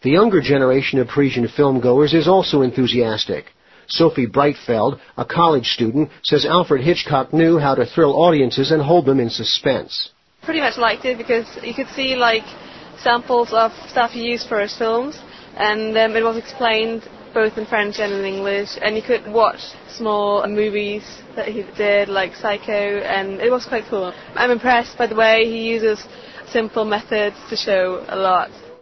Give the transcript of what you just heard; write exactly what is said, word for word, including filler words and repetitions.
The younger generation of Parisian filmgoers is also enthusiastic. Sophie Breitfeld, a college student, says Alfred Hitchcock knew how to thrill audiences and hold them in suspense. Pretty much liked it because you could see like samples of stuff he used for his films, and um, it was explained both in French and in English, and you could watch small movies that he did, like Psycho, and it was quite cool. I'm impressed by the way he uses simple methods to show a lot.